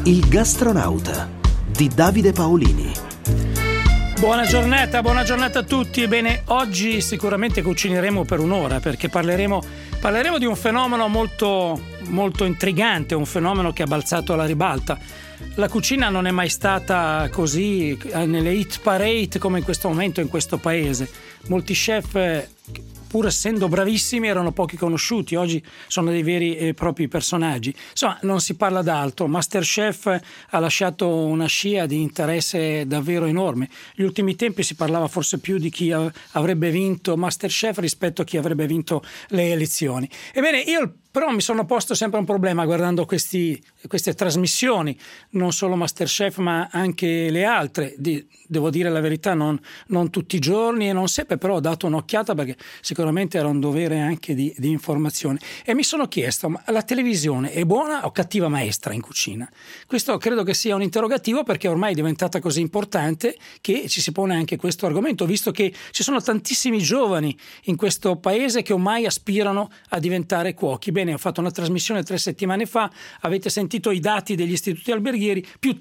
Il gastronauta di Davide Paolini. Buona giornata a tutti. Bene, oggi sicuramente cucineremo per un'ora perché parleremo di un fenomeno molto, molto intrigante, un fenomeno che ha balzato alla ribalta. La cucina non è mai stata così nelle hit parade come in questo momento in questo paese. Molti chef, pur essendo bravissimi, erano pochi conosciuti. Oggi sono dei veri e propri personaggi. Insomma, non si parla d'altro. MasterChef ha lasciato una scia di interesse davvero enorme. Negli ultimi tempi si parlava forse più di chi avrebbe vinto MasterChef rispetto a chi avrebbe vinto le elezioni. Ebbene, io però mi sono posto sempre un problema guardando queste trasmissioni, non solo MasterChef ma anche le altre. Devo dire la verità, non tutti i giorni e non sempre, però ho dato un'occhiata perché sicuramente era un dovere anche di informazione. E mi sono chiesto, ma la televisione è buona o cattiva maestra in cucina? Questo credo che sia un interrogativo perché ormai è diventata così importante che ci si pone anche questo argomento, visto che ci sono tantissimi giovani in questo paese che ormai aspirano a diventare cuochi. Bene, ho fatto una trasmissione 3 settimane fa, avete sentito i dati degli istituti alberghieri, più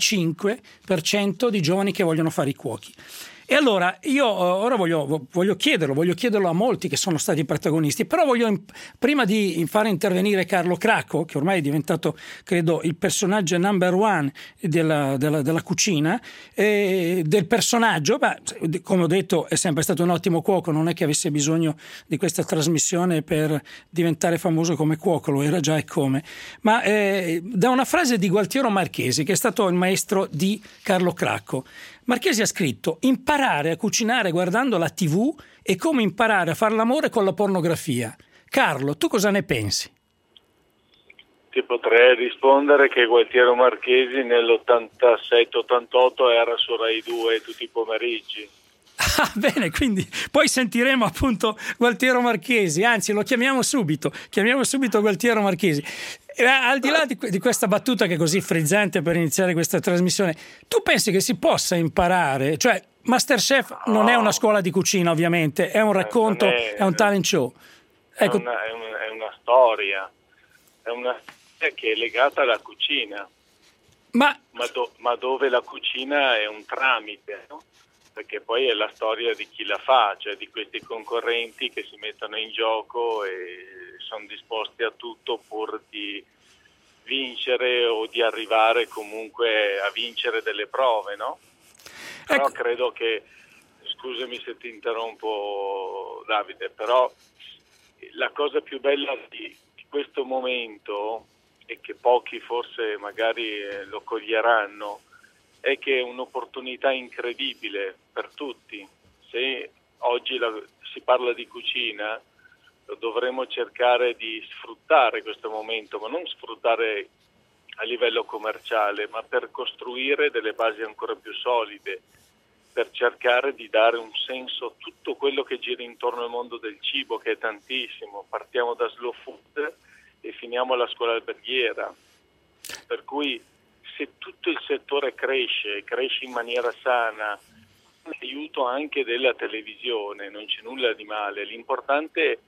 35% di giovani che vogliono fare i cuochi. E allora io ora voglio chiederlo a molti che sono stati protagonisti, però prima di fare intervenire Carlo Cracco, che ormai è diventato credo il personaggio number one della cucina, del personaggio, come ho detto è sempre stato un ottimo cuoco, non è che avesse bisogno di questa trasmissione per diventare famoso come cuoco, lo era già e come, ma da una frase di Gualtiero Marchesi, che è stato il maestro di Carlo Cracco. Marchesi ha scritto: imparare a cucinare guardando la TV è come imparare a fare l'amore con la pornografia. Carlo, tu cosa ne pensi? Ti potrei rispondere che Gualtiero Marchesi nell'87-88 era su Rai 2 tutti i pomeriggi. Ah, bene, quindi poi sentiremo appunto Gualtiero Marchesi, anzi lo chiamiamo subito Gualtiero Marchesi. Al di là di questa battuta che è così frizzante per iniziare questa trasmissione, tu pensi che si possa imparare? Cioè, MasterChef non è una scuola di cucina, ovviamente, è un racconto, è un talent show. Ecco. È una storia, che è legata alla cucina, ma dove la cucina è un tramite, no? Perché poi è la storia di chi la fa, cioè di questi concorrenti che si mettono in gioco e sono disposti a tutto pur di vincere o di arrivare comunque a vincere delle prove, no? Però Ecco. credo che, scusami se ti interrompo Davide, però la cosa più bella di questo momento, e che pochi forse magari lo coglieranno, è che è un'opportunità incredibile per tutti. Se oggi si parla di cucina, dovremmo cercare di sfruttare questo momento, ma non sfruttare a livello commerciale, ma per costruire delle basi ancora più solide, per cercare di dare un senso a tutto quello che gira intorno al mondo del cibo, che è tantissimo. Partiamo da slow food e finiamo alla scuola alberghiera, per cui se tutto il settore cresce in maniera sana, con l'aiuto anche della televisione, non c'è nulla di male. L'importante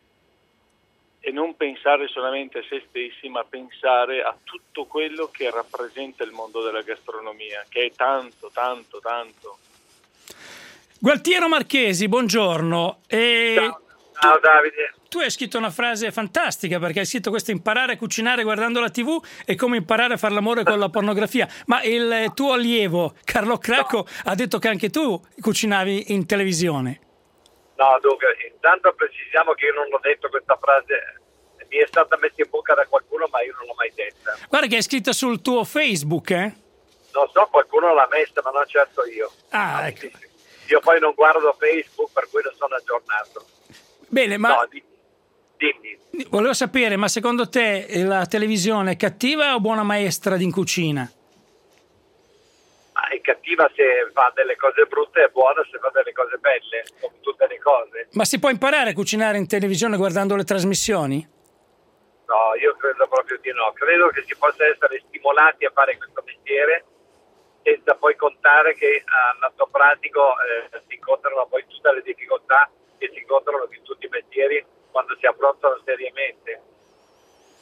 è non pensare solamente a se stessi, ma pensare a tutto quello che rappresenta il mondo della gastronomia, che è tanto, tanto, tanto. Gualtiero Marchesi, buongiorno. Ciao Davide. Tu hai scritto una frase fantastica, perché hai scritto questo: imparare a cucinare guardando la TV è come imparare a fare l'amore con la pornografia. Ma il tuo allievo Carlo Cracco ha detto che anche tu cucinavi in televisione. No, dunque, intanto precisiamo che io non ho detto questa frase, mi è stata messa in bocca da qualcuno, ma io non l'ho mai detta. Guarda che è scritta sul tuo Facebook, Non so, qualcuno l'ha messa, ma non certo io. Ah, ecco. Io poi non guardo Facebook, per cui non sono aggiornato. Bene, ma No, dimmi. volevo sapere, ma secondo te la televisione è cattiva o buona maestra in cucina? Ma è cattiva se fa delle cose brutte, è buona se fa delle cose belle, come tutte le cose. Ma si può imparare a cucinare in televisione guardando le trasmissioni? No, io credo proprio di no. Credo che si possa essere stimolati a fare questo mestiere, senza poi contare che all'atto pratico si incontrano poi tutte le difficoltà che si incontrano in tutti i mestieri quando si affrontano seriamente.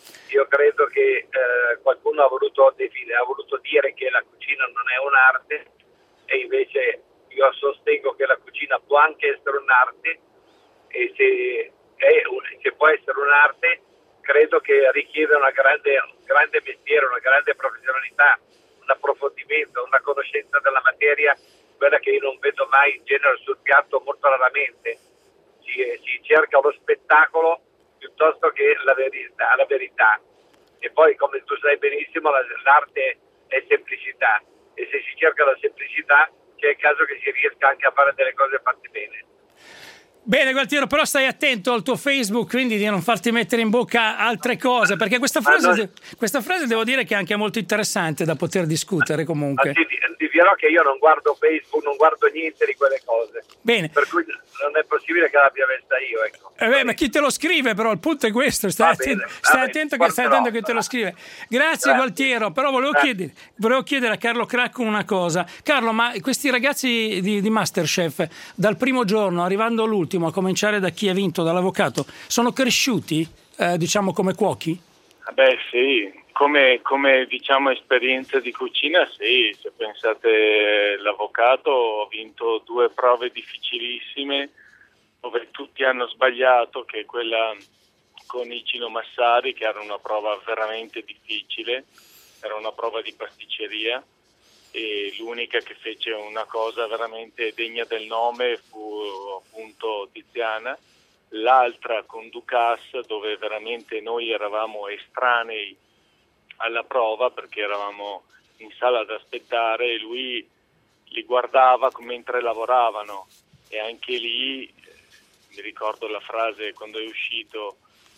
Io credo che qualcuno ha voluto dire che la cucina non è un'arte, e invece io sostengo che la cucina può anche essere un'arte, e se può essere un'arte, credo che richiede un grande mestiere, una grande professionalità, un approfondimento, una conoscenza della materia, quella che io non vedo mai in genere sul piatto, molto raramente. Si cerca lo spettacolo piuttosto che la verità. E poi, come tu sai benissimo, l'arte è semplicità, e se si cerca la semplicità c'è il caso che si riesca anche a fare delle cose fatte bene. Bene Gualtiero, però stai attento al tuo Facebook, quindi di non farti mettere in bocca altre cose, perché questa frase devo dire che è anche molto interessante da poter discutere comunque. Ti dirò che io non guardo Facebook, non guardo niente di quelle cose. Bene. Per cui non è possibile che l'abbia messa io, ecco. Ma chi te lo scrive, però il punto è questo, stai attento che te lo scrive. Grazie Gualtiero, però volevo chiedere a Carlo Cracco una cosa. Carlo, ma questi ragazzi di Masterchef, dal primo giorno arrivando all'ultimo, a cominciare da chi ha vinto, dall'avvocato, sono cresciuti, diciamo, come cuochi? Beh sì, come diciamo esperienza di cucina sì, se pensate l'avvocato ha vinto 2 prove difficilissime dove tutti hanno sbagliato, che è quella con Icino Massari, che era una prova veramente difficile, era una prova di pasticceria, e l'unica che fece una cosa veramente degna del nome fu appunto Tiziana. L'altra con Ducasse, dove veramente noi eravamo estranei alla prova perché eravamo in sala ad aspettare, e lui li guardava mentre lavoravano, e anche lì mi ricordo la frase quando è uscito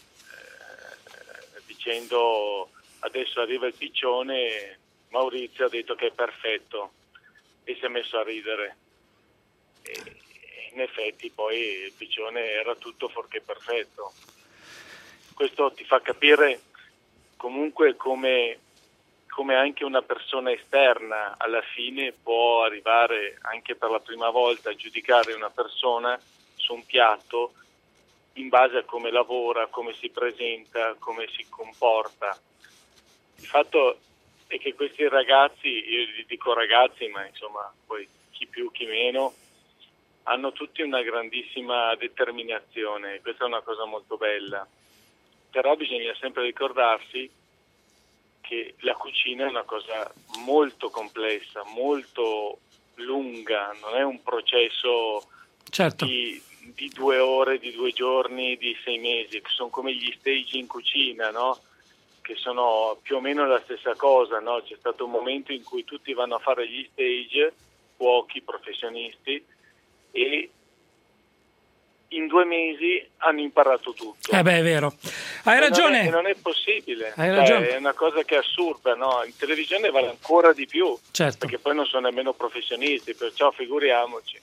dicendo adesso arriva il piccione, Maurizio ha detto che è perfetto, e si è messo a ridere, e in effetti poi il piccione era tutto fuorché perfetto. Questo ti fa capire comunque come anche una persona esterna alla fine può arrivare anche per la prima volta a giudicare una persona su un piatto in base a come lavora, come si presenta, come si comporta. Il fatto è che questi ragazzi, io gli dico ragazzi, ma insomma poi chi più chi meno, hanno tutti una grandissima determinazione, questa è una cosa molto bella. Però bisogna sempre ricordarsi che la cucina è una cosa molto complessa, molto lunga, non è un processo certo. di 2 ore, di 2 giorni, di 6 mesi, che sono come gli stage in cucina, no? Che sono più o meno la stessa cosa, no? C'è stato un momento in cui tutti vanno a fare gli stage, cuochi, professionisti, e in 2 mesi hanno imparato tutto. È vero. Hai ragione. Non è possibile. Hai ragione. È una cosa che è assurda, no? In televisione vale ancora di più, certo. Perché poi non sono nemmeno professionisti, perciò figuriamoci.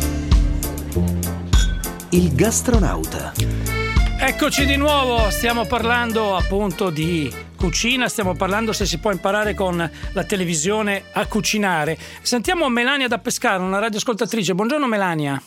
Il gastronauta. Eccoci di nuovo, stiamo parlando appunto di cucina, stiamo parlando se si può imparare con la televisione a cucinare. Sentiamo Melania da Pescara, una radioascoltatrice. Buongiorno Melania.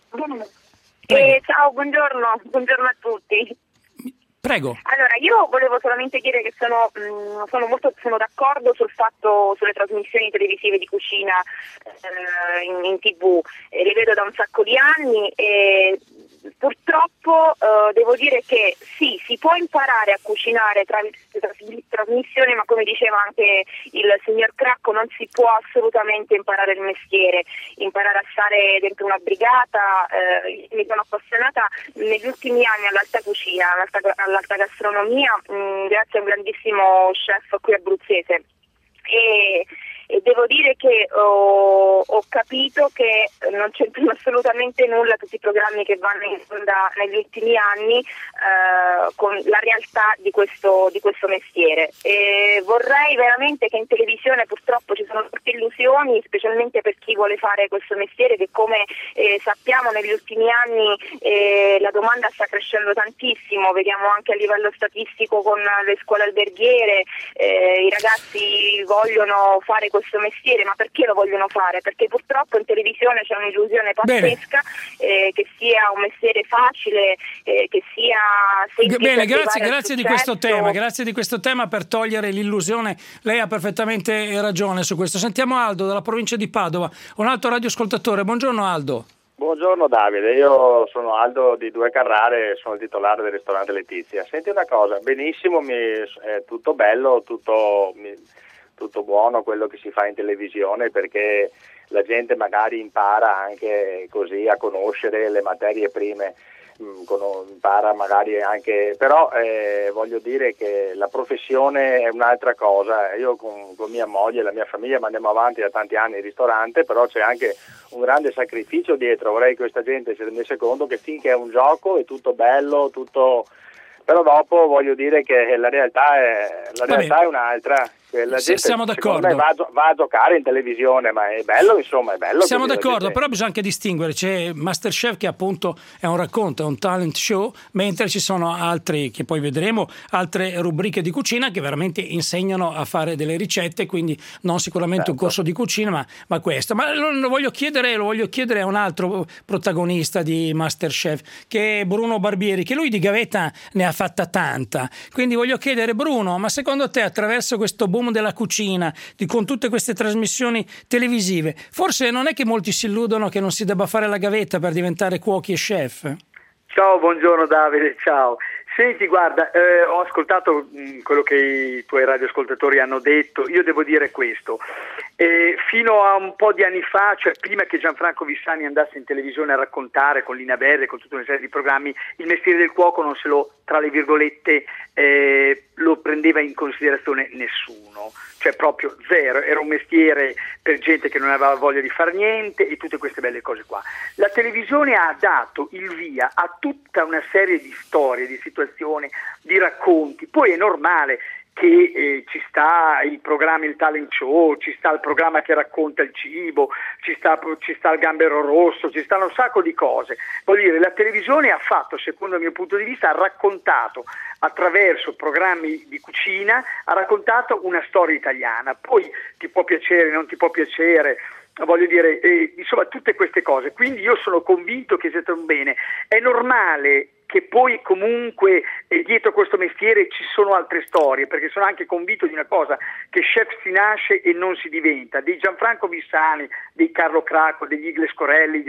Ciao, buongiorno a tutti. Prego. Allora, io volevo solamente dire che sono d'accordo sulle trasmissioni televisive di cucina in TV. Le vedo da un sacco di anni e purtroppo devo dire che sì, si può imparare a cucinare tramite trasmissione, ma come diceva anche il signor Cracco, non si può assolutamente imparare il mestiere, imparare a stare dentro una brigata. Mi sono appassionata negli ultimi anni all'alta cucina, all'alta gastronomia, grazie a un grandissimo chef qui abruzzese. E devo dire che ho capito che non c'entrano assolutamente nulla tutti i programmi che vanno in onda negli ultimi anni con la realtà di questo mestiere. E vorrei veramente che in televisione purtroppo ci sono molte illusioni, specialmente per chi vuole fare questo mestiere, che come sappiamo negli ultimi anni la domanda sta crescendo tantissimo, vediamo anche a livello statistico con le scuole alberghiere, i ragazzi vogliono fare questo questo mestiere, ma perché lo vogliono fare? Perché purtroppo in televisione c'è un'illusione pazzesca che sia un mestiere facile, che sia semplice. Bene, grazie di questo tema, grazie di questo tema per togliere l'illusione. Lei ha perfettamente ragione su questo. Sentiamo Aldo dalla provincia di Padova, un altro radioascoltatore. Buongiorno Aldo. Buongiorno Davide, io sono Aldo di Due Carrare, sono il titolare del ristorante Letizia. Senti una cosa, benissimo, è tutto bello, tutto buono quello che si fa in televisione, perché la gente magari impara anche così a conoscere le materie prime, impara magari anche, però voglio dire che la professione è un'altra cosa. Io con mia moglie e la mia famiglia andiamo avanti da tanti anni in ristorante, però c'è anche un grande sacrificio dietro. Vorrei che questa gente si rendesse conto che finché è un gioco è tutto bello, tutto, però dopo voglio dire che la realtà è un'altra. La gente, siamo d'accordo, me, va a giocare in televisione, ma è bello, insomma, è bello. Siamo d'accordo, però bisogna anche distinguere. C'è Masterchef che appunto è un racconto, è un talent show, mentre ci sono altri, che poi vedremo, altre rubriche di cucina che veramente insegnano a fare delle ricette, quindi non sicuramente un corso di cucina, ma questo. Ma lo voglio chiedere a un altro protagonista di Masterchef, che è Bruno Barbieri, che lui di gavetta ne ha fatta tanta. Quindi voglio chiedere, Bruno, ma secondo te attraverso questo boom della cucina, con tutte queste trasmissioni televisive, forse non è che molti si illudono che non si debba fare la gavetta per diventare cuochi e chef? Ciao, buongiorno Davide, ciao. Senti, guarda, ho ascoltato quello che i tuoi radioascoltatori hanno detto. Io devo dire questo, fino a un po' di anni fa, cioè prima che Gianfranco Vissani andasse in televisione a raccontare con Lina Verde, con tutta una serie di programmi, il mestiere del cuoco non se lo, tra le virgolette, lo prendeva in considerazione nessuno, cioè proprio zero, era un mestiere per gente che non aveva voglia di fare niente e tutte queste belle cose qua. La televisione ha dato il via a tutta una serie di storie, di situazioni, di racconti. Poi è normale che ci sta il programma, il talent show, ci sta il programma che racconta il cibo, ci sta il Gambero Rosso, ci stanno un sacco di cose. Voglio dire, la televisione ha fatto, secondo il mio punto di vista, ha raccontato attraverso programmi di cucina, ha raccontato una storia italiana. Poi ti può piacere, non ti può piacere, voglio dire, insomma tutte queste cose. Quindi io sono convinto che sia un bene. È normale che poi comunque dietro questo mestiere ci sono altre storie, perché sono anche convinto di una cosa, che chef si nasce e non si diventa. Dei Gianfranco Vissani, dei Carlo Cracco, degli Igles Corelli,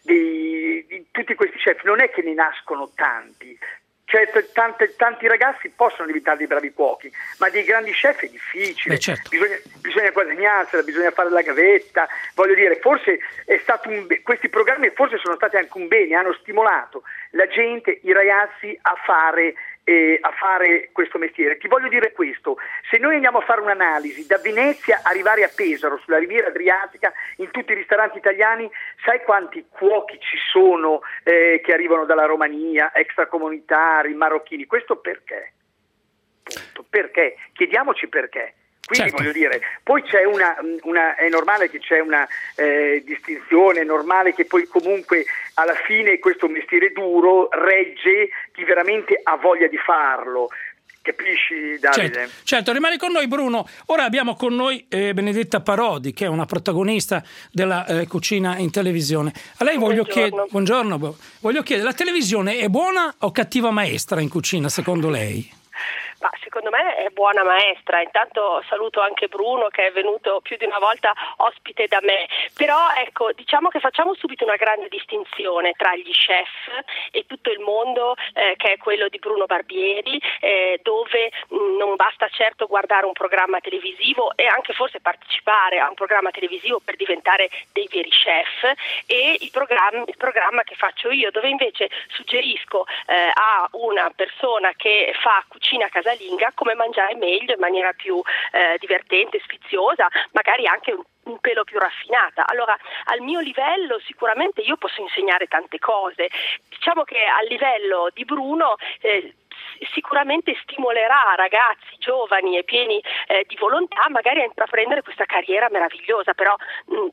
di tutti questi chef, non è che ne nascono tanti. Cioè, tanti ragazzi possono diventare dei bravi cuochi, ma dei grandi chef è difficile. Certo. Bisogna guadagnarsela, bisogna fare la gavetta. Voglio dire, forse è stato questi programmi forse sono stati anche un bene, hanno stimolato la gente, i ragazzi a fare questo mestiere. Ti voglio dire questo: se noi andiamo a fare un'analisi da Venezia arrivare a Pesaro, sulla riviera adriatica, in tutti i ristoranti italiani, sai quanti cuochi ci sono che arrivano dalla Romania, extracomunitari, marocchini? Questo perché? Punto. Perché? Chiediamoci perché. Quindi voglio dire, poi c'è è normale che c'è una distinzione, è normale che poi comunque alla fine questo mestiere duro regge chi veramente ha voglia di farlo. Capisci, Davide? Certo, rimani con noi Bruno. Ora abbiamo con noi Benedetta Parodi, che è una protagonista della cucina in televisione. A lei voglio chiedere, la televisione è buona o cattiva maestra in cucina secondo lei? Ma secondo me è buona maestra. Intanto saluto anche Bruno, che è venuto più di una volta ospite da me. Però ecco, diciamo che facciamo subito una grande distinzione tra gli chef e tutto il mondo che è quello di Bruno Barbieri, dove non basta certo guardare un programma televisivo e anche forse partecipare a un programma televisivo per diventare dei veri chef, e il programma che faccio io, dove invece suggerisco a una persona che fa cucina casalinga come mangiare meglio, in maniera più divertente, sfiziosa, magari anche un pelo più raffinata. Allora, al mio livello sicuramente io posso insegnare tante cose. Diciamo che a livello di Bruno sicuramente stimolerà ragazzi giovani e pieni di volontà magari a intraprendere questa carriera meravigliosa, però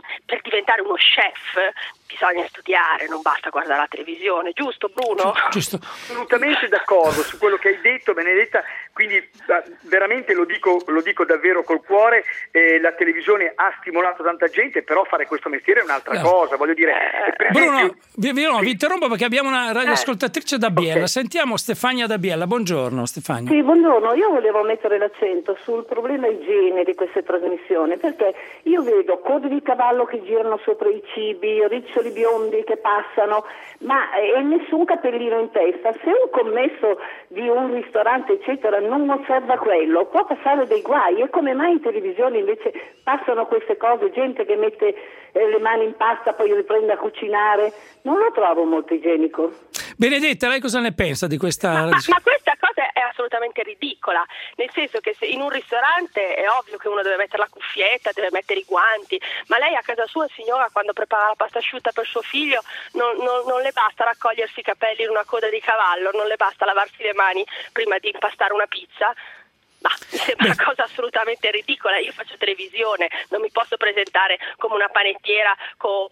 per diventare uno chef bisogna studiare, non basta guardare la televisione, giusto Bruno? Giusto. Assolutamente d'accordo su quello che hai detto, Benedetta, quindi veramente lo dico davvero col cuore, la televisione ha stimolato tanta gente, però fare questo mestiere è un'altra cosa, voglio dire. Bruno, vi interrompo perché abbiamo una radioascoltatrice da Biella, okay. Sentiamo Stefania da Biella, buongiorno Stefania. Sì, buongiorno, io volevo mettere l'accento sul problema igiene di queste trasmissioni, perché io vedo code di cavallo che girano sopra i cibi, riccioli biondi che passano, ma e nessun capellino in testa. Se un commesso di un ristorante eccetera non osserva quello, può passare dei guai. E come mai in televisione invece passano queste cose, gente che mette le mani in pasta poi riprende a cucinare? Non lo trovo molto igienico. Benedetta, lei cosa ne pensa di questa? Ma questa cosa è assolutamente ridicola, nel senso che se in un ristorante è ovvio che uno deve mettere la cuffietta, deve mettere i guanti, ma lei a casa sua, signora, quando prepara la pasta asciutta per suo figlio non le basta raccogliersi i capelli in una coda di cavallo, non le basta lavarsi le mani prima di impastare una pizza? Ma mi sembra una cosa assolutamente ridicola. Io faccio televisione, non mi posso presentare come una panettiera con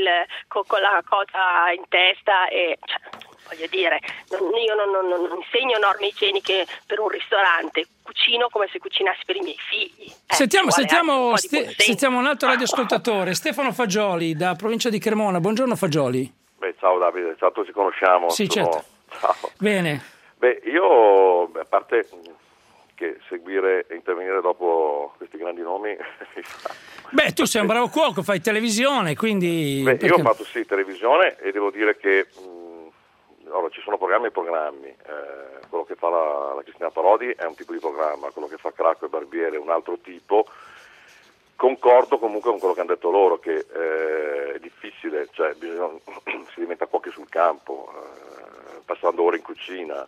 la cosa in testa e voglio dire, io non insegno norme igieniche per un ristorante, cucino come se cucinassi per i miei figli. Sentiamo un altro radioascoltatore, Stefano Fagioli da provincia di Cremona. Buongiorno Fagioli. Ciao Davide, ciao, ci conosciamo. Sì, certo. Ciao. Bene. Io, a parte che seguire e intervenire dopo questi grandi nomi mi fa... Tu sei un bravo cuoco, fai televisione, quindi... Io ho fatto televisione e devo dire che allora, ci sono programmi e programmi. Quello che fa la Cristina Parodi è un tipo di programma, quello che fa Cracco e Barbiere è un altro tipo. Concordo comunque con quello che hanno detto loro, che è difficile, cioè si diventa cuochi sul campo, passando ore in cucina,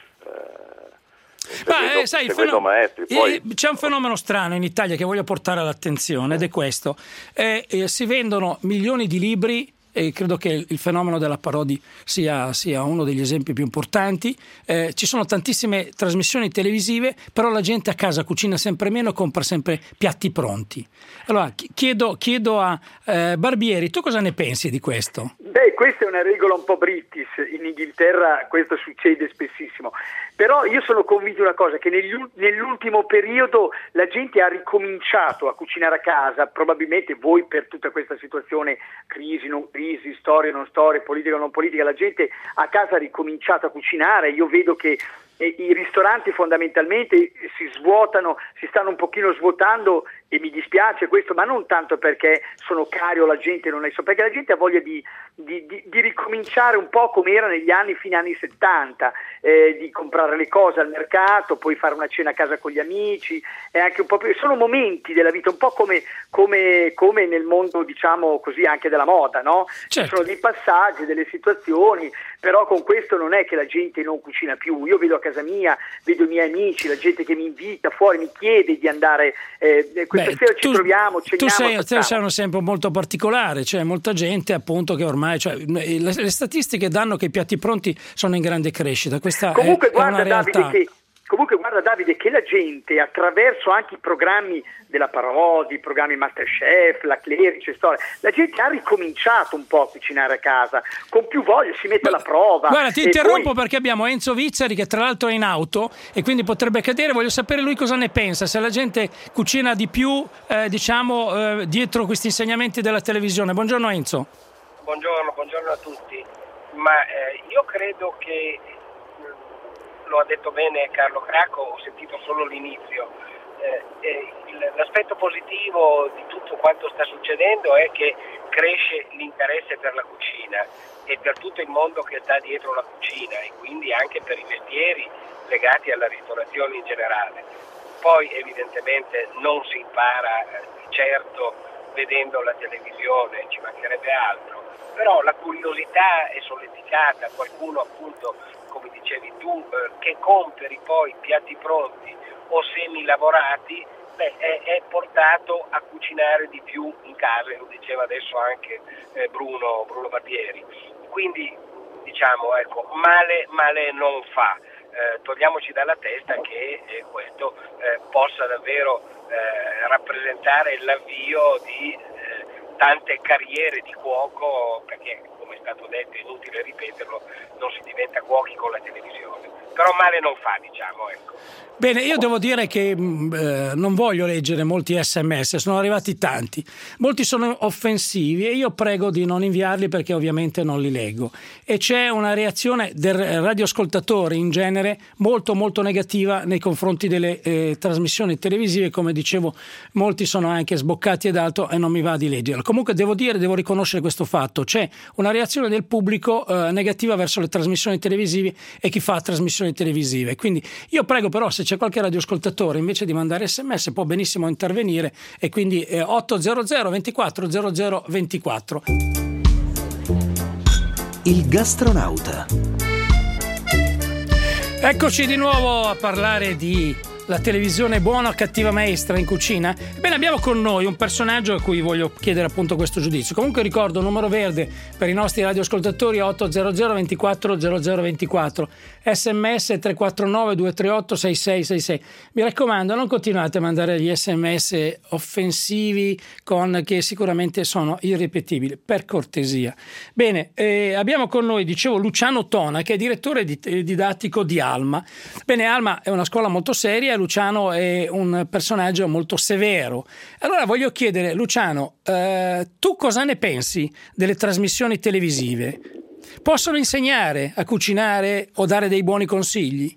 seguendo maestri. Poi... C'è un fenomeno strano in Italia che voglio portare all'attenzione ed è questo. Si vendono milioni di libri e credo che il fenomeno della Parodi sia uno degli esempi più importanti. Ci sono tantissime trasmissioni televisive, però la gente a casa cucina sempre meno e compra sempre piatti pronti. Allora chiedo a Barbieri, tu cosa ne pensi di questo? Questa è una regola un po' british, in Inghilterra questo succede spessissimo, però io sono convinto di una cosa, che nell'ultimo periodo la gente ha ricominciato a cucinare a casa, probabilmente voi per tutta questa situazione, crisi, non crisi, storia, non storia, politica, non politica, la gente a casa ha ricominciato a cucinare. Io vedo che i ristoranti fondamentalmente si svuotano, si stanno un pochino svuotando e mi dispiace questo, ma non tanto perché sono cari o la gente non è so, perché la gente ha voglia di ricominciare un po' come era negli anni, fine anni 70, di comprare le cose al mercato, poi fare una cena a casa con gli amici, e anche un po' più, sono momenti della vita, un po' come nel mondo, diciamo così, anche della moda, no? Certo. Ci sono dei passaggi, delle situazioni, però con questo non è che la gente non cucina più. Io vedo a casa mia, vedo i miei amici, la gente che mi invita fuori, mi chiede di andare, questa sera ci troviamo, ceniamo. Tu sei un esempio molto particolare, c'è molta gente appunto che ormai, le statistiche danno che i piatti pronti sono in grande crescita, questa è una realtà. Comunque guarda Davide, che la gente attraverso anche i programmi della Parodi, i programmi Masterchef, la Clerici, la gente ha ricominciato un po' a cucinare a casa, con più voglia, si mette alla prova. Guarda, ti interrompo perché abbiamo Enzo Vizzari che tra l'altro è in auto e quindi potrebbe cadere, voglio sapere lui cosa ne pensa, se la gente cucina di più dietro questi insegnamenti della televisione. Buongiorno Enzo. Buongiorno a tutti, ma io credo che... Lo ha detto bene Carlo Cracco, ho sentito solo l'inizio. L'aspetto positivo di tutto quanto sta succedendo è che cresce l'interesse per la cucina e per tutto il mondo che sta dietro la cucina e quindi anche per i mestieri legati alla ristorazione in generale. Poi evidentemente non si impara certo vedendo la televisione, ci mancherebbe altro, però la curiosità è solleticata, qualcuno appunto, come dicevi tu, che compri poi piatti pronti o semi lavorati, è portato a cucinare di più in casa, lo diceva adesso anche Bruno Barbieri. Quindi diciamo, ecco, male non fa. Togliamoci dalla testa che questo possa davvero rappresentare l'avvio di tante carriere di cuoco, perché come è stato detto, è inutile ripeterlo, non si diventa cuochi con la televisione, però male non fa, diciamo, ecco. Bene, io devo dire che non voglio leggere molti SMS, sono arrivati tanti, molti sono offensivi e io prego di non inviarli perché ovviamente non li leggo, e c'è una reazione del radioascoltatore in genere molto molto negativa nei confronti delle trasmissioni televisive. Come dicevo, molti sono anche sboccati ed altro e non mi va di leggerlo. Comunque devo riconoscere questo fatto, c'è una reazione del pubblico negativa verso le trasmissioni televisive e chi fa trasmissioni televisive, quindi io prego, però, se c'è qualche radioascoltatore invece di mandare SMS può benissimo intervenire, e quindi 800 24 00 24. Il gastronauta. Eccoci di nuovo a parlare di la televisione buona o cattiva maestra in cucina. Ebbene, abbiamo con noi un personaggio a cui voglio chiedere appunto questo giudizio. Comunque ricordo, numero verde per i nostri radioascoltatori 800 24 00 24, SMS 349 238 6666. Mi raccomando, non continuate a mandare gli SMS offensivi che sicuramente sono irripetibili, per cortesia. Bene, abbiamo con noi, dicevo, Luciano Tona, che è direttore didattico di Alma. Bene, Alma è una scuola molto seria, Luciano è un personaggio molto severo. Allora voglio chiedere, Luciano, tu cosa ne pensi delle trasmissioni televisive? Possono insegnare a cucinare o dare dei buoni consigli?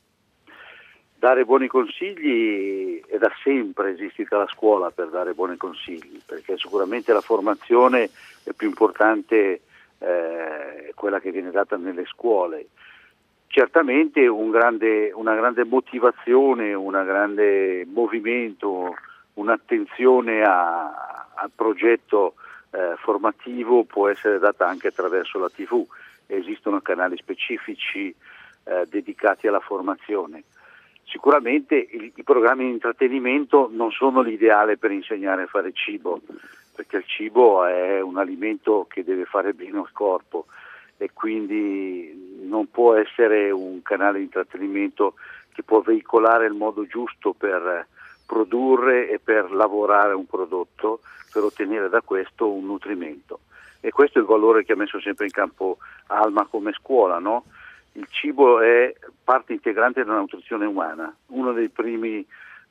Dare buoni consigli è da sempre esistita la scuola per dare buoni consigli, perché sicuramente la formazione è più importante, quella che viene data nelle scuole. Certamente una grande motivazione, un grande movimento, un'attenzione al progetto formativo può essere data anche attraverso la TV. Esistono canali specifici dedicati alla formazione. Sicuramente i programmi di intrattenimento non sono l'ideale per insegnare a fare cibo, perché il cibo è un alimento che deve fare bene al corpo, e quindi non può essere un canale di intrattenimento che può veicolare il modo giusto per produrre e per lavorare un prodotto, per ottenere da questo un nutrimento. E questo è il valore che ha messo sempre in campo Alma come scuola, no? Il cibo è parte integrante della nutrizione umana. Uno dei primi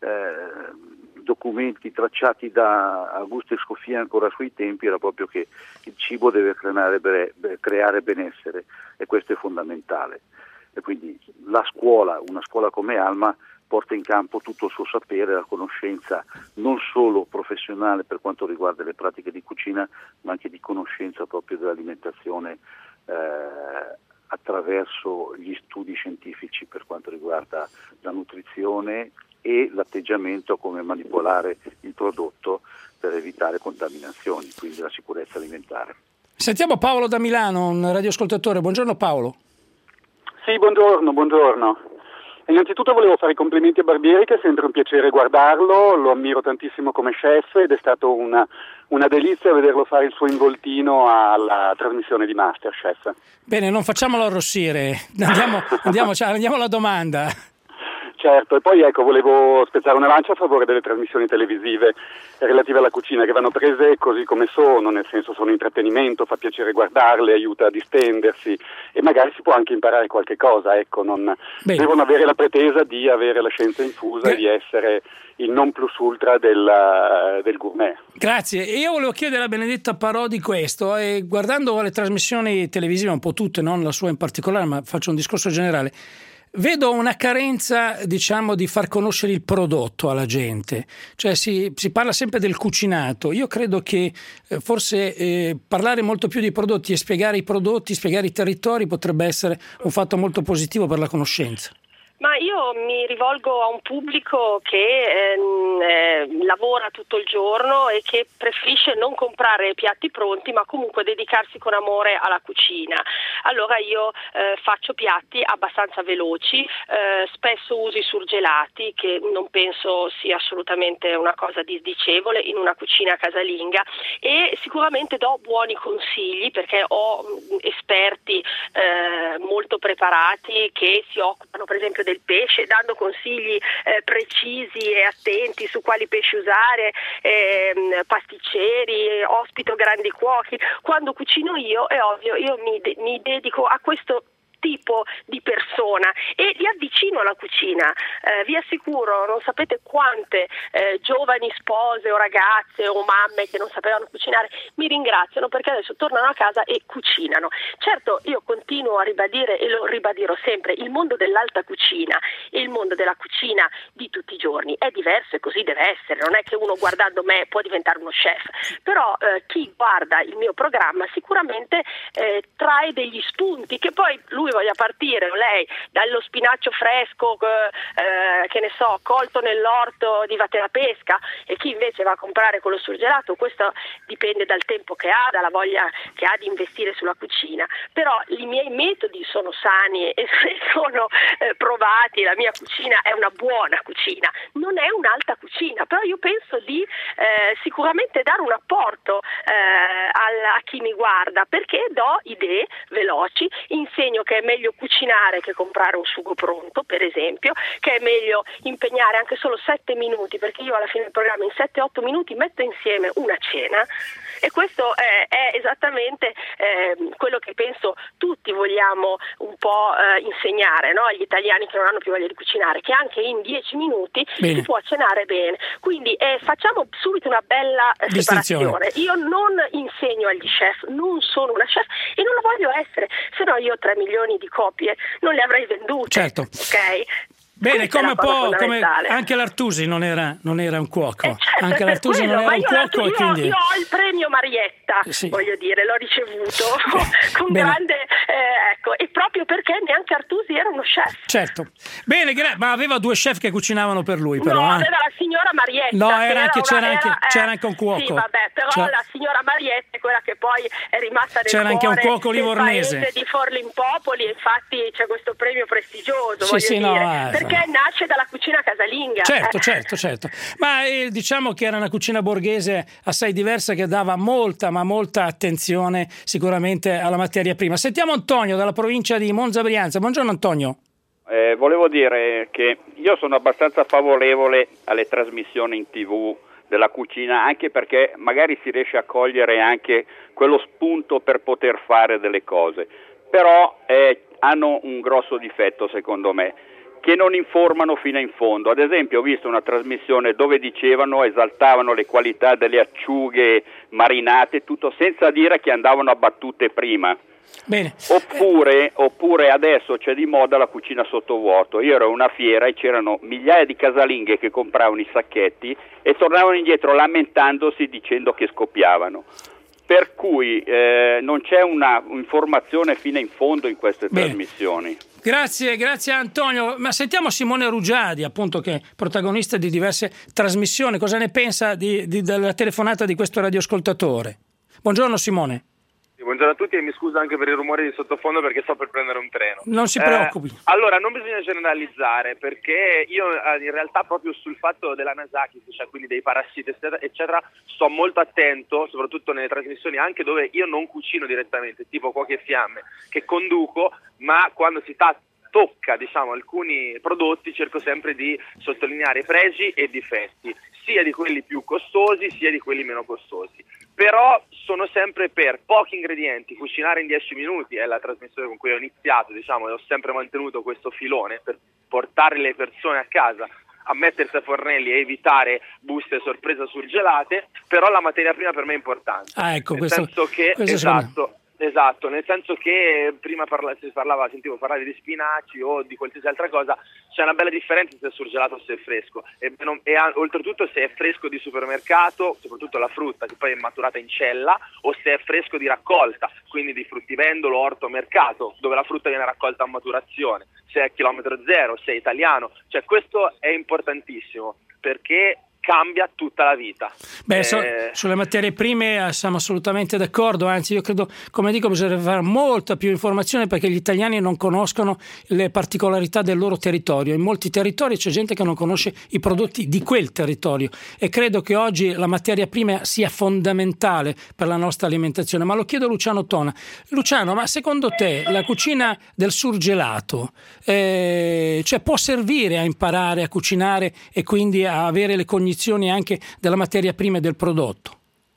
documenti tracciati da Augusto Escoffier ancora sui tempi era proprio che il cibo deve creare benessere, e questo è fondamentale. E quindi la scuola, una scuola come Alma, porta in campo tutto il suo sapere, la conoscenza non solo professionale per quanto riguarda le pratiche di cucina, ma anche di conoscenza proprio dell'alimentazione attraverso gli studi scientifici per quanto riguarda la nutrizione e l'atteggiamento, come manipolare il prodotto per evitare contaminazioni, quindi la sicurezza alimentare. Sentiamo Paolo da Milano, un radioascoltatore. Buongiorno Paolo. Sì, buongiorno. Innanzitutto volevo fare i complimenti a Barbieri, che è sempre un piacere guardarlo, lo ammiro tantissimo come chef ed è stato una delizia vederlo fare il suo involtino alla trasmissione di Masterchef. Bene, non facciamolo arrossire, andiamo alla domanda. Certo, e poi volevo spezzare una lancia a favore delle trasmissioni televisive relative alla cucina, che vanno prese così come sono, nel senso sono intrattenimento, fa piacere guardarle, aiuta a distendersi e magari si può anche imparare qualche cosa, non devono avere la pretesa di avere la scienza infusa e di essere il non plus ultra del gourmet. Grazie, io volevo chiedere a Benedetta Parodi questo, guardando le trasmissioni televisive, un po' tutte, non la sua in particolare, ma faccio un discorso generale. Vedo una carenza, di far conoscere il prodotto alla gente, cioè si parla sempre del cucinato. Io credo che forse parlare molto più di prodotti e spiegare i prodotti, spiegare i territori potrebbe essere un fatto molto positivo per la conoscenza. Ma io mi rivolgo a un pubblico che lavora tutto il giorno e che preferisce non comprare piatti pronti, ma comunque dedicarsi con amore alla cucina. Allora io faccio piatti abbastanza veloci, spesso uso i surgelati, che non penso sia assolutamente una cosa disdicevole in una cucina casalinga, e sicuramente do buoni consigli perché ho esperti molto preparati che si occupano per esempio del del pesce, dando consigli precisi e attenti su quali pesci usare, pasticceri, ospito grandi cuochi. Quando cucino io, è ovvio, io mi dedico a questo tipo di persona e li avvicino alla cucina. Vi assicuro, non sapete quante giovani spose o ragazze o mamme che non sapevano cucinare mi ringraziano perché adesso tornano a casa e cucinano. Certo, io continuo a ribadire e lo ribadirò sempre, il mondo dell'alta cucina e il mondo della cucina di tutti i giorni è diverso e così deve essere. Non è che uno guardando me può diventare uno chef, però chi guarda il mio programma sicuramente trae degli spunti che poi lui voglia partire o lei dallo spinaccio fresco che ne so, colto nell'orto di Vatea Pesca, e chi invece va a comprare quello surgelato. Questo dipende dal tempo che ha, dalla voglia che ha di investire sulla cucina, però i miei metodi sono sani e sono provati. La mia cucina è una buona cucina, non è un'alta cucina, però io penso di sicuramente dare un apporto a chi mi guarda, perché do idee veloci, insegno che è meglio cucinare che comprare un sugo pronto, per esempio, che è meglio impegnare anche solo 7 minuti, perché io alla fine del programma in 7-8 minuti metto insieme una cena, e questo è esattamente quello che penso tutti vogliamo un po' insegnare, no? Agli italiani che non hanno più voglia di cucinare, che anche in 10 minuti si può cenare bene. Quindi facciamo subito una bella separazione. Io non insegno agli chef, non sono una chef e non lo voglio essere, se no io 3 milioni di copie non le avrei vendute. Certo. Ok? Bene, come anche l'Artusi non era un cuoco. Certo, anche l'Artusi non era un cuoco, e quindi io ho il premio Marietta, voglio dire, l'ho ricevuto con grande ecco, e proprio perché neanche Artusi era uno chef. Certo. Bene, ma aveva 2 chef che cucinavano per lui, però. No, aveva la signora Marietta. No, c'era anche un cuoco. Sì, vabbè, però la signora Marietta è quella che poi è rimasta nel c'era anche un cuoco livornese. Paese di Forlimpopoli, infatti c'è questo premio prestigioso, sì, voglio dire, perché nasce dalla cucina casalinga. Certo. Ma diciamo che era una cucina borghese assai diversa, che dava molta attenzione sicuramente alla materia prima. Sentiamo Antonio dalla provincia di Monza Brianza. Buongiorno Antonio. Volevo dire che io sono abbastanza favorevole alle trasmissioni in TV della cucina, anche perché magari si riesce a cogliere anche quello spunto per poter fare delle cose, però hanno un grosso difetto secondo me, che non informano fino in fondo. Ad esempio ho visto una trasmissione dove esaltavano le qualità delle acciughe marinate, tutto senza dire che andavano abbattute prima. Bene. Oppure adesso c'è di moda la cucina sottovuoto. Io ero a una fiera e c'erano migliaia di casalinghe che compravano i sacchetti e tornavano indietro lamentandosi, dicendo che scoppiavano. Per cui non c'è una informazione fino in fondo in queste trasmissioni. Grazie Antonio. Ma sentiamo Simone Ruggiadi, appunto, che è protagonista di diverse trasmissioni. Cosa ne pensa della telefonata di questo radioascoltatore? Buongiorno Simone. Buongiorno a tutti e mi scuso anche per il rumore di sottofondo perché sto per prendere un treno. Non si preoccupi. Allora, non bisogna generalizzare, perché io in realtà proprio sul fatto dell'anasaki, cioè quindi dei parassiti eccetera, sto molto attento, soprattutto nelle trasmissioni anche dove io non cucino direttamente, tipo Cuochi e Fiamme, che conduco, ma quando si tocca alcuni prodotti cerco sempre di sottolineare pregi e difetti, sia di quelli più costosi sia di quelli meno costosi. Però sono sempre per pochi ingredienti, cucinare in 10 minuti è la trasmissione con cui ho iniziato, e ho sempre mantenuto questo filone per portare le persone a casa a mettersi a fornelli e evitare buste sorpresa surgelate, però la materia prima per me è importante. Esatto, nel senso che prima sentivo parlare di spinaci o di qualsiasi altra cosa, c'è una bella differenza se è surgelato o se è fresco e oltretutto se è fresco di supermercato, soprattutto la frutta che poi è maturata in cella, o se è fresco di raccolta, quindi di fruttivendolo, orto, mercato, dove la frutta viene raccolta a maturazione, se è chilometro zero, se è italiano, cioè questo è importantissimo perché cambia tutta la vita. Sulle materie prime siamo assolutamente d'accordo, anzi io credo, come dico, bisogna fare molta più informazione perché gli italiani non conoscono le particolarità del loro territorio. In molti territori c'è gente che non conosce i prodotti di quel territorio e credo che oggi la materia prima sia fondamentale per la nostra alimentazione. Ma lo chiedo a Luciano Tona. Luciano, ma secondo te la cucina del surgelato cioè può servire a imparare a cucinare e quindi a avere le cognizioni anche della materia prima e del prodotto?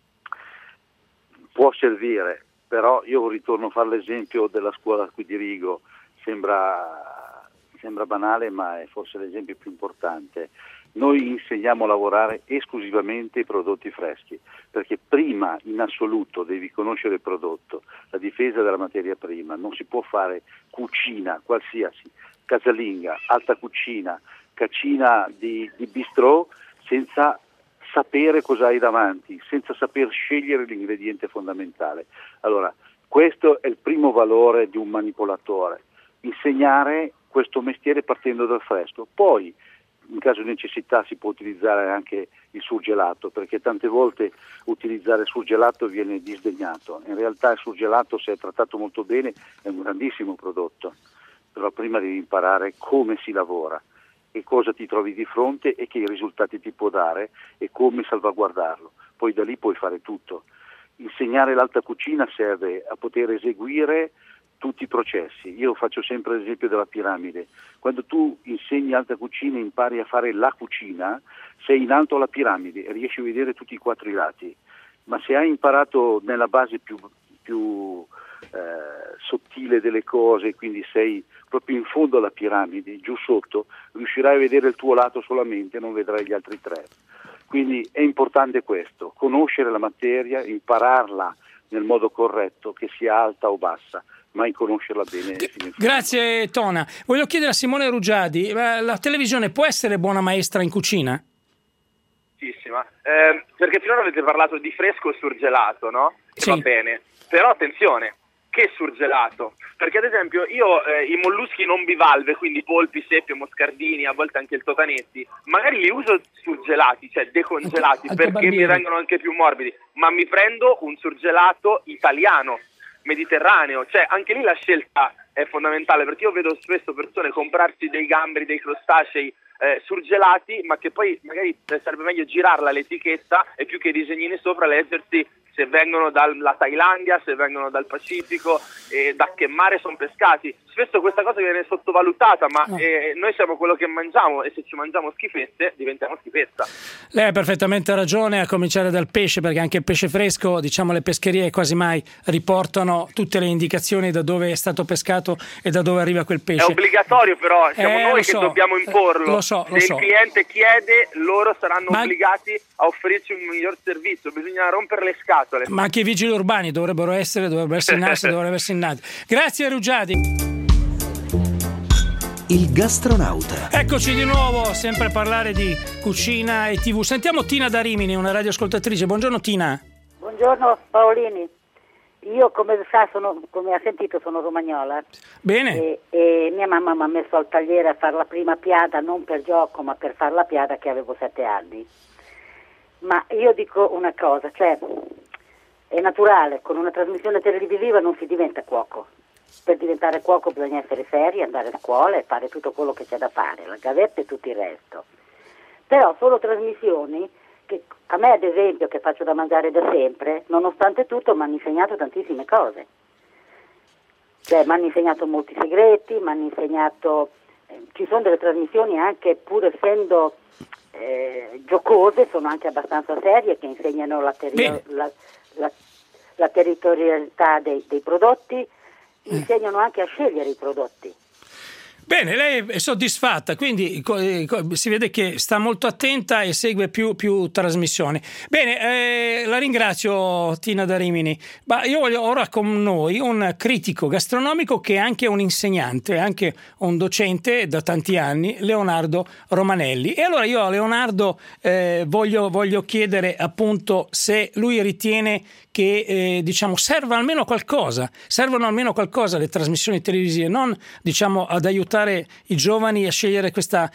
Può servire, però io ritorno a fare l'esempio della scuola a cui dirigo, sembra banale ma è forse l'esempio più importante. Noi insegniamo a lavorare esclusivamente i prodotti freschi, perché prima in assoluto devi conoscere il prodotto, la difesa della materia prima, non si può fare cucina qualsiasi, casalinga, alta cucina, cucina di bistrò senza sapere cosa hai davanti, senza saper scegliere l'ingrediente fondamentale. Allora, questo è il primo valore di un manipolatore, insegnare questo mestiere partendo dal fresco. Poi, in caso di necessità, si può utilizzare anche il surgelato, perché tante volte utilizzare il surgelato viene disdegnato. In realtà il surgelato, se è trattato molto bene, è un grandissimo prodotto, però prima devi imparare come si lavora e cosa ti trovi di fronte e che risultati ti può dare e come salvaguardarlo. Poi da lì puoi fare tutto. Insegnare l'alta cucina serve a poter eseguire tutti i processi. Io faccio sempre l'esempio della piramide. Quando tu insegni alta cucina e impari a fare la cucina, sei in alto alla piramide e riesci a vedere tutti i 4 lati. Ma se hai imparato nella base più sottile delle cose, quindi sei proprio in fondo alla piramide, giù sotto, riuscirai a vedere il tuo lato solamente, non vedrai gli altri 3. Quindi è importante questo, conoscere la materia, impararla nel modo corretto, che sia alta o bassa, ma conoscerla bene. Grazie Tona. Voglio chiedere a Simone Ruggiadi, la televisione può essere buona maestra in cucina? Perché finora avete parlato di fresco e surgelato, no? Sì. Va bene, però attenzione, che surgelato? Perché ad esempio io i molluschi non bivalve, quindi polpi, seppie, moscardini, a volte anche il totanetti, magari li uso surgelati, cioè decongelati, perché mi rendono anche più morbidi, ma mi prendo un surgelato italiano, mediterraneo, cioè anche lì la scelta è fondamentale, perché io vedo spesso persone comprarsi dei gamberi, dei crostacei surgelati, ma che poi magari sarebbe meglio girarla l'etichetta e più che i disegnini sopra leggersi se vengono dalla Thailandia, se vengono dal Pacifico e da che mare sono pescati. Spesso questa cosa viene sottovalutata, ma noi siamo quello che mangiamo e se ci mangiamo schifezze diventiamo schifezza. Lei ha perfettamente ragione, a cominciare dal pesce, perché anche il pesce fresco, diciamo, le pescherie quasi mai riportano tutte le indicazioni da dove è stato pescato e da dove arriva quel pesce. È obbligatorio, però siamo noi che dobbiamo imporlo. Se il cliente chiede, loro saranno obbligati a offrirci un miglior servizio, bisogna rompere le scatole. Ma anche i vigili urbani dovrebbero essere innati. Grazie Ruggiadi. Il gastronauta. Eccoci di nuovo, sempre a parlare di cucina e TV. Sentiamo Tina da Rimini, una radioascoltatrice. Buongiorno Tina. Buongiorno Paolini. Io, come ha sentito, sono romagnola. Bene. E mia mamma mi ha messo al tagliere a fare la prima piada, non per gioco, ma per fare la piada che avevo 7 anni. Ma io dico una cosa, cioè è naturale, con una trasmissione televisiva non si diventa cuoco. Per diventare cuoco bisogna essere seri, andare a scuola e fare tutto quello che c'è da fare, la gavetta e tutto il resto. Però sono trasmissioni che a me, ad esempio, che faccio da mangiare da sempre, nonostante tutto mi hanno insegnato tantissime cose. Cioè mi hanno insegnato molti segreti, mi hanno insegnato... ci sono delle trasmissioni anche, pur essendo giocose, sono anche abbastanza serie, che insegnano la territorialità dei prodotti, insegnano anche a scegliere i prodotti. Bene, lei è soddisfatta, quindi si vede che sta molto attenta e segue più trasmissioni. Bene, la ringrazio Tina da Rimini. Ma io voglio ora con noi un critico gastronomico che è anche un insegnante, anche un docente da tanti anni, Leonardo Romanelli. E allora io a Leonardo voglio chiedere appunto se lui ritiene che servono almeno qualcosa le trasmissioni televisive, non ad aiutare portare i giovani a scegliere questa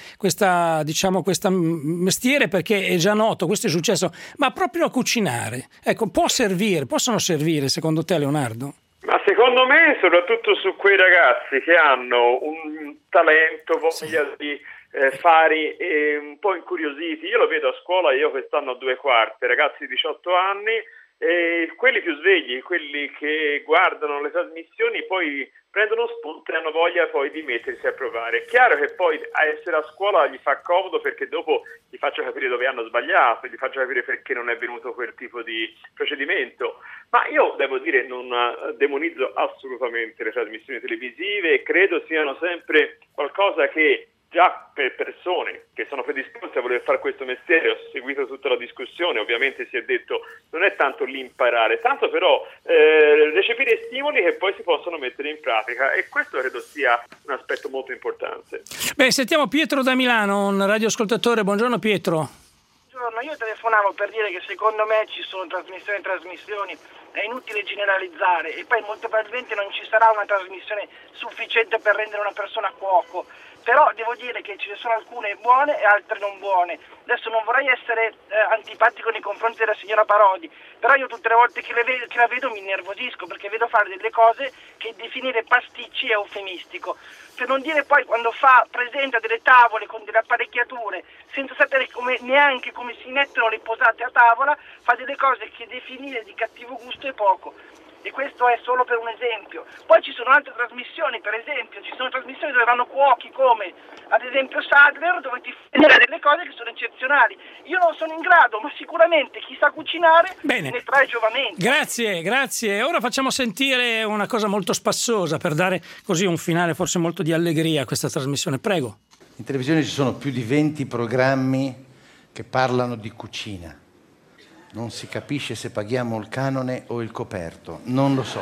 mestiere, perché è già noto, questo è successo, ma proprio a cucinare, ecco, possono servire secondo te, Leonardo? Ma secondo me soprattutto su quei ragazzi che hanno un talento, voglia di fari un po' incuriositi. Io lo vedo a scuola, io quest'anno ho 2/4 ragazzi di 18 anni, e quelli più svegli, quelli che guardano le trasmissioni, poi prendono spunto e hanno voglia poi di mettersi a provare. È chiaro che poi a essere a scuola gli fa comodo, perché dopo gli faccio capire dove hanno sbagliato, gli faccio capire perché non è venuto quel tipo di procedimento. Ma io devo dire, non demonizzo assolutamente le trasmissioni televisive, e credo siano sempre qualcosa che già per persone che sono predisposte a voler fare questo mestiere, ho seguito tutta la discussione, ovviamente si è detto non è tanto l'imparare, tanto però recepire stimoli che poi si possono mettere in pratica, e questo credo sia un aspetto molto importante. Beh, sentiamo Pietro da Milano, un radioascoltatore. Buongiorno Pietro. Buongiorno, io telefonavo per dire che secondo me ci sono trasmissioni, è inutile generalizzare, e poi molto probabilmente non ci sarà una trasmissione sufficiente per rendere una persona cuoco. Però devo dire che ce ne sono alcune buone e altre non buone. Adesso non vorrei essere antipatico nei confronti della signora Parodi, però io tutte le volte che la vedo mi innervosisco, perché vedo fare delle cose che definire pasticci è eufemistico. Per non dire poi quando presenta delle tavole con delle apparecchiature senza sapere neanche come si mettono le posate a tavola, fa delle cose che definire di cattivo gusto è poco. E questo è solo per un esempio. Poi ci sono altre trasmissioni, per esempio, ci sono trasmissioni dove vanno cuochi come ad esempio Sadler, dove ti fanno delle cose che sono eccezionali. Io non sono in grado, ma sicuramente chi sa cucinare ne trae giovamento. Grazie. Ora facciamo sentire una cosa molto spassosa per dare così un finale forse molto di allegria a questa trasmissione. Prego. In televisione ci sono più di 20 programmi che parlano di cucina. Non si capisce se paghiamo il canone o il coperto, non lo so.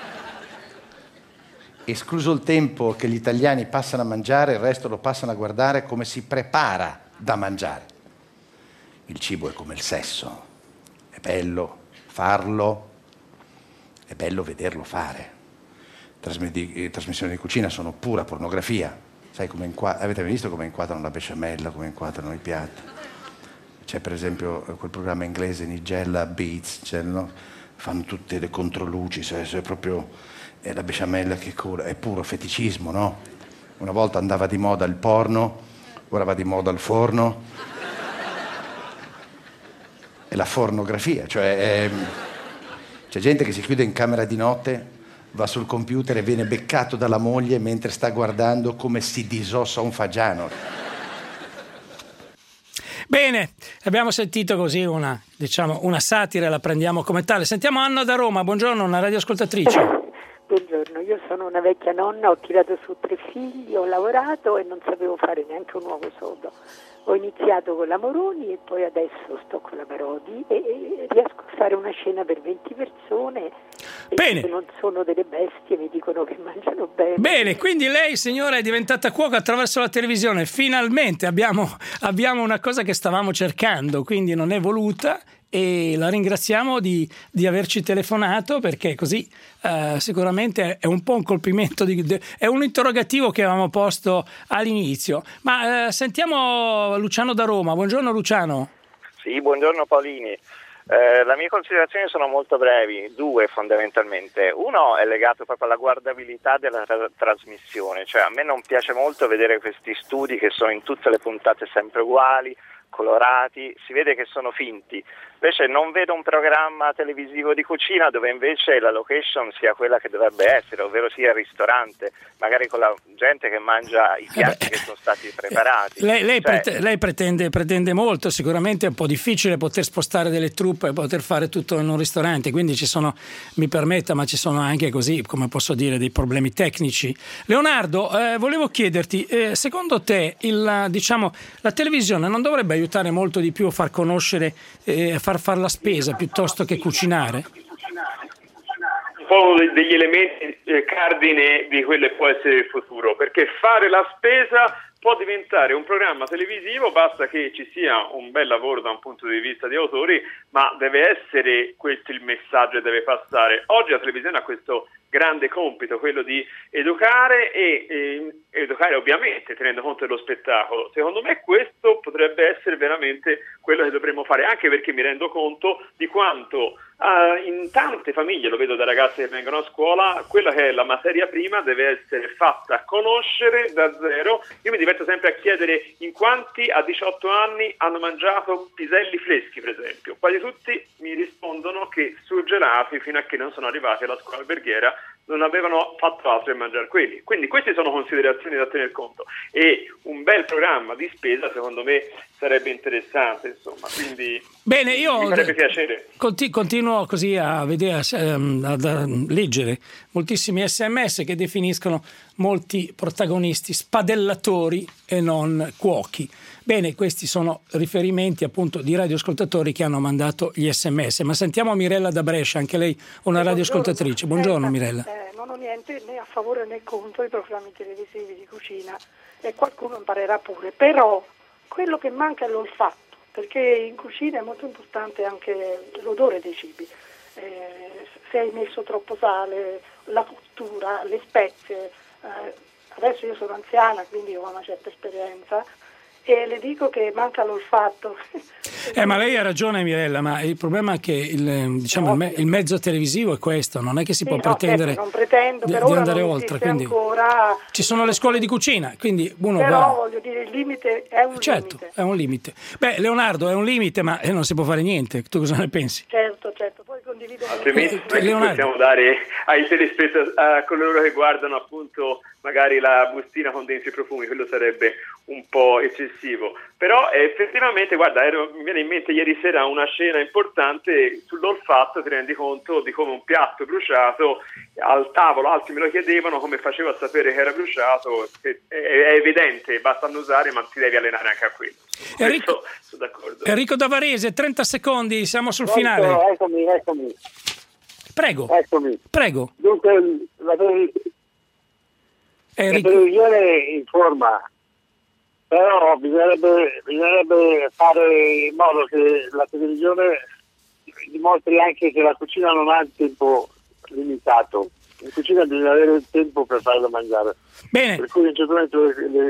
Escluso il tempo che gli italiani passano a mangiare, il resto lo passano a guardare come si prepara da mangiare. Il cibo è come il sesso, è bello farlo, è bello vederlo fare. Trasmissioni di cucina sono pura pornografia. Sai come avete visto come inquadrano la besciamella, come inquadrano i piatti? C'è per esempio quel programma inglese Nigella Beats, fanno tutte le controluci, è proprio la besciamella che cura, è puro feticismo, no? Una volta andava di moda il porno, ora va di moda il forno. È la fornografia, cioè c'è gente che si chiude in camera di notte, va sul computer e viene beccato dalla moglie mentre sta guardando come si disossa un fagiano. Bene, abbiamo sentito così una satira, la prendiamo come tale. Sentiamo Anna da Roma, buongiorno, una radioascoltatrice. Buongiorno, io sono una vecchia nonna, ho tirato su 3 figli, ho lavorato e non sapevo fare neanche un uovo sodo. Ho iniziato con la Moroni e poi adesso sto con la Parodi e riesco a fare una cena per 20 persone. Bene. E non sono delle bestie, mi dicono che mangiano bene. Bene, quindi lei, signora, è diventata cuoca attraverso la televisione. Finalmente abbiamo una cosa che stavamo cercando, quindi non è voluta. E la ringraziamo di averci telefonato, perché così sicuramente è un po' un colpimento, è un interrogativo che avevamo posto all'inizio. Ma sentiamo Luciano da Roma. Buongiorno Luciano. Sì, buongiorno Paolini. Le mie considerazioni sono molto brevi, 2 fondamentalmente. Uno è legato proprio alla guardabilità della trasmissione, cioè a me non piace molto vedere questi studi che sono in tutte le puntate sempre uguali, colorati, si vede che sono finti. Invece non vedo un programma televisivo di cucina dove invece la location sia quella che dovrebbe essere, ovvero sia il ristorante, magari con la gente che mangia i piatti che sono stati preparati. Lei pretende molto, sicuramente è un po' difficile poter spostare delle truppe e poter fare tutto in un ristorante, quindi ci sono, mi permetta, ma ci sono anche così, come posso dire, dei problemi tecnici. Leonardo, volevo chiederti, secondo te la televisione non dovrebbe aiutare molto di più a far conoscere, far la spesa piuttosto che cucinare? Un po' degli elementi cardine di quello che può essere il futuro, perché fare la spesa può diventare un programma televisivo, basta che ci sia un bel lavoro da un punto di vista di autori, ma deve essere questo il messaggio che deve passare. Oggi la televisione ha questo grande compito quello di educare e educare ovviamente tenendo conto dello spettacolo. Secondo me questo potrebbe essere veramente quello che dovremmo fare, anche perché mi rendo conto di quanto in tante famiglie, lo vedo da ragazzi che vengono a scuola, quella che è la materia prima deve essere fatta conoscere da zero. Io mi diverto sempre a chiedere in quanti a 18 anni hanno mangiato piselli freschi, per esempio. Quasi tutti mi rispondono che surgelati, fino a che non sono arrivati alla scuola alberghiera, non avevano fatto altro che mangiare quelli. Quindi queste sono considerazioni da tener conto, e un bel programma di spesa secondo me sarebbe interessante, insomma. Quindi bene, io mi farebbe piacere. Continuo così a vedere, a leggere moltissimi SMS che definiscono molti protagonisti spadellatori e non cuochi. Bene, questi sono riferimenti appunto di radioascoltatori che hanno mandato gli SMS, ma sentiamo Mirella da Brescia, anche lei una radioascoltatrice. Buongiorno Mirella. Non ho niente né a favore né contro i programmi televisivi di cucina, e qualcuno imparerà pure, però quello che manca è l'olfatto, perché in cucina è molto importante anche l'odore dei cibi. Se hai messo troppo sale, la cottura, le spezie. Adesso io sono anziana, quindi ho una certa esperienza, e le dico che manca l'olfatto. Ma lei ha ragione Mirella, ma il problema è che il mezzo televisivo è questo, non è che si può pretendere non pretendo, di ora andare non oltre, quindi ancora. Ci sono le scuole di cucina, quindi uno però va. Voglio dire, il limite è un certo, limite. È un limite. Beh, Leonardo, è un limite, ma non si può fare niente. Tu cosa ne pensi? Certo, poi condivido. Altrimenti possiamo dare ai telespettatori, a coloro che guardano appunto magari la bustina con dentro i profumi, quello sarebbe un po' eccessivo. Però effettivamente, guarda, mi viene in mente ieri sera una scena importante sull'olfatto, ti rendi conto di come un piatto bruciato al tavolo, altri me lo chiedevano come facevo a sapere che era bruciato, è evidente, basta annusare, ma ti devi allenare anche a quello. Sono d'accordo. Enrico da Varese, 30 secondi, siamo sul finale. Eccomi. Prego. Eccomi. Prego. Dunque, la televisione informa, però bisognerebbe fare in modo che la televisione dimostri anche che la cucina non ha il tempo limitato. In cucina bisogna avere il tempo per fare da mangiare. Bene. Per cui in certo momento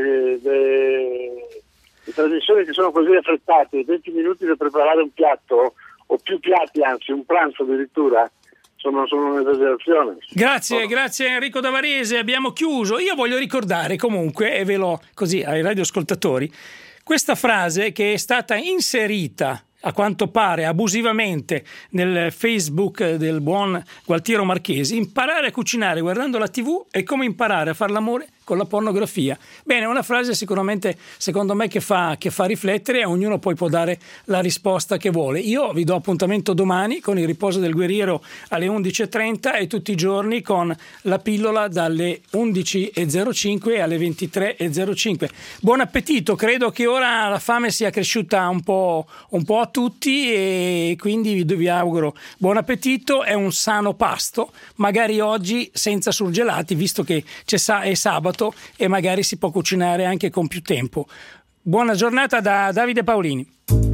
le trasmissioni che sono così affrettate, 20 minuti per preparare un piatto, o più piatti, anzi un pranzo addirittura, sono un'esagerazione. Grazie Enrico da Varese, abbiamo chiuso. Io voglio ricordare comunque, e ve lo così ai radioascoltatori, questa frase che è stata inserita a quanto pare abusivamente nel Facebook del buon Gualtiero Marchesi: imparare a cucinare guardando la TV è come imparare a fare l'amore con la pornografia. Bene, una frase sicuramente secondo me che fa riflettere, e ognuno poi può dare la risposta che vuole. Io vi do appuntamento domani con il riposo del guerriero alle 11.30 e tutti i giorni con la pillola dalle 11.05 alle 23.05. Buon appetito, credo che ora la fame sia cresciuta un po' a tutti, e quindi vi auguro buon appetito e un sano pasto, magari oggi senza surgelati, visto che è sabato e magari si può cucinare anche con più tempo. Buona giornata da Davide Paolini.